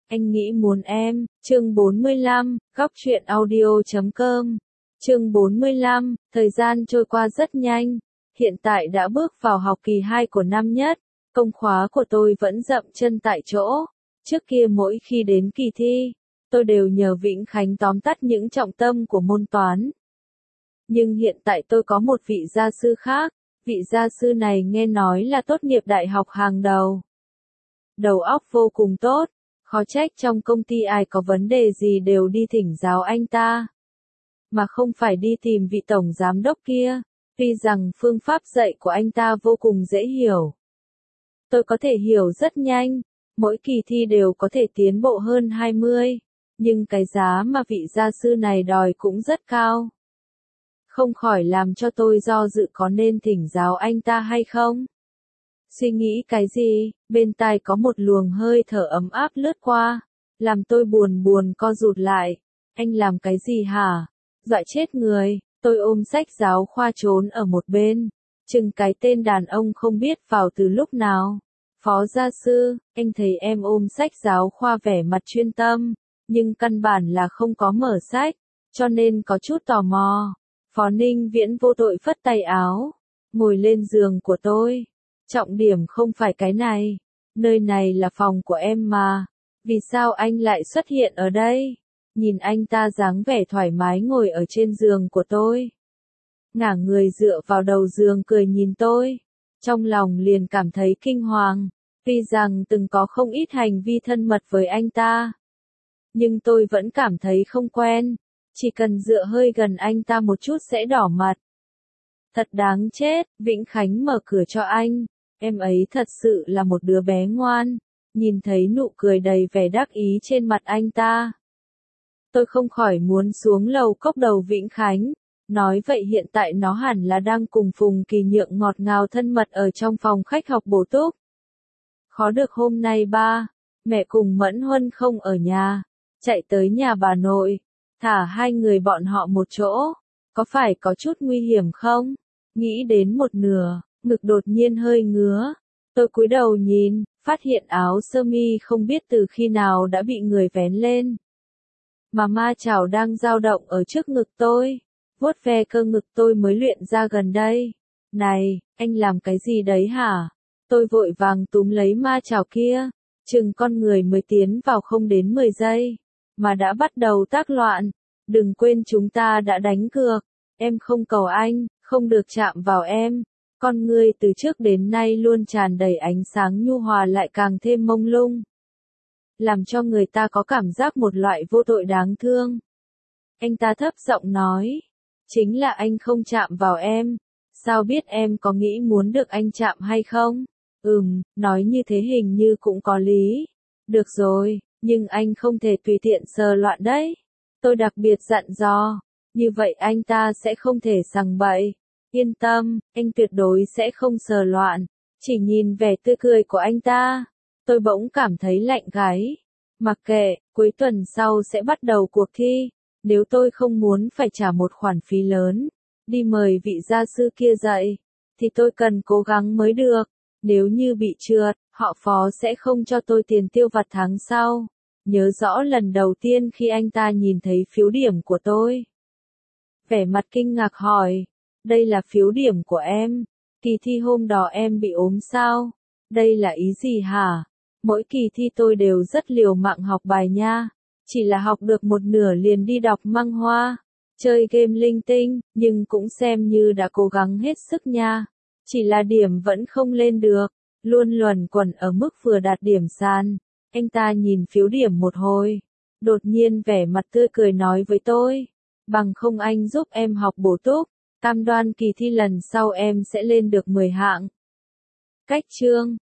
Anh nghĩ muốn em, chương 45, góc truyện audio.com. Chương 45, thời gian trôi qua rất nhanh, hiện tại đã bước vào học kỳ 2 của năm nhất, công khóa của tôi vẫn dậm chân tại chỗ. Trước kia mỗi khi đến kỳ thi, tôi đều nhờ Vĩnh Khánh tóm tắt những trọng tâm của môn toán. Nhưng hiện tại tôi có một vị gia sư khác, vị gia sư này nghe nói là tốt nghiệp đại học hàng đầu. Đầu óc vô cùng tốt, khó trách trong công ty ai có vấn đề gì đều đi thỉnh giáo anh ta. Mà không phải đi tìm vị tổng giám đốc kia, tuy rằng phương pháp dạy của anh ta vô cùng dễ hiểu. Tôi có thể hiểu rất nhanh, mỗi kỳ thi đều có thể tiến bộ hơn 20, nhưng cái giá mà vị gia sư này đòi cũng rất cao. Không khỏi làm cho tôi do dự có nên thỉnh giáo anh ta hay không. Suy nghĩ cái gì, bên tai có một luồng hơi thở ấm áp lướt qua, làm tôi buồn buồn co rụt lại. Anh làm cái gì hả? Dọa chết người, tôi ôm sách giáo khoa trốn ở một bên, chừng cái tên đàn ông không biết vào từ lúc nào. Phó gia sư, anh thấy em ôm sách giáo khoa vẻ mặt chuyên tâm, nhưng căn bản là không có mở sách, cho nên có chút tò mò. Phó Ninh Viễn vô tội phất tay áo, ngồi lên giường của tôi. Trọng điểm không phải cái này, nơi này là phòng của em mà, vì sao anh lại xuất hiện ở đây? Nhìn anh ta dáng vẻ thoải mái ngồi ở trên giường của tôi. Ngả người dựa vào đầu giường cười nhìn tôi, trong lòng liền cảm thấy kinh hoàng, tuy rằng từng có không ít hành vi thân mật với anh ta. Nhưng tôi vẫn cảm thấy không quen, chỉ cần dựa hơi gần anh ta một chút sẽ đỏ mặt. Thật đáng chết, Vĩnh Khánh mở cửa cho anh. Em ấy thật sự là một đứa bé ngoan, nhìn thấy nụ cười đầy vẻ đắc ý trên mặt anh ta. Tôi không khỏi muốn xuống lầu cốc đầu Vĩnh Khánh, nói vậy hiện tại nó hẳn là đang cùng Phùng Kỳ Nhượng ngọt ngào thân mật ở trong phòng khách học bổ túc. Khó được hôm nay ba, mẹ cùng Mẫn Huân không ở nhà, chạy tới nhà bà nội, thả hai người bọn họ một chỗ, có phải có chút nguy hiểm không? Nghĩ đến một nửa, ngực đột nhiên hơi ngứa, tôi cúi đầu nhìn, phát hiện áo sơ mi không biết từ khi nào đã bị người vén lên. Mà ma chảo đang dao động ở trước ngực tôi, vuốt ve cơ ngực tôi mới luyện ra gần đây. Này, anh làm cái gì đấy hả? Tôi vội vàng túm lấy ma chảo kia, chừng con người mới tiến vào không đến 10 giây, mà đã bắt đầu tác loạn. Đừng quên chúng ta đã đánh cược, em không cầu anh, không được chạm vào em. Con ngươi từ trước đến nay luôn tràn đầy ánh sáng nhu hòa lại càng thêm mông lung, làm cho người ta có cảm giác một loại vô tội đáng thương. Anh ta thấp giọng nói, chính là anh không chạm vào em, sao biết em có nghĩ muốn được anh chạm hay không? Nói như thế hình như cũng có lý. Được rồi, nhưng anh không thể tùy tiện sờ loạn đấy. Tôi đặc biệt dặn dò, như vậy anh ta sẽ không thể sằng bậy. Yên tâm, anh tuyệt đối sẽ không sờ loạn. Chỉ nhìn vẻ tươi cười của anh ta, tôi bỗng cảm thấy lạnh gáy. Mặc kệ, cuối tuần sau sẽ bắt đầu cuộc thi. Nếu tôi không muốn phải trả một khoản phí lớn, đi mời vị gia sư kia dạy, thì tôi cần cố gắng mới được. Nếu như bị trượt, họ Phó sẽ không cho tôi tiền tiêu vặt tháng sau. Nhớ rõ lần đầu tiên khi anh ta nhìn thấy phiếu điểm của tôi, vẻ mặt kinh ngạc hỏi, đây là phiếu điểm của em, kỳ thi hôm đó em bị ốm sao? Đây là ý gì hả? Mỗi kỳ thi tôi đều rất liều mạng học bài nha, chỉ là học được một nửa liền đi đọc măng hoa, chơi game linh tinh, nhưng cũng xem như đã cố gắng hết sức nha. Chỉ là điểm vẫn không lên được, luôn luẩn quẩn ở mức vừa đạt điểm sàn. Anh ta nhìn phiếu điểm một hồi, đột nhiên vẻ mặt tươi cười nói với tôi, bằng không anh giúp em học bổ túc, cam đoan kỳ thi lần sau em sẽ lên được 10 hạng. Cách chương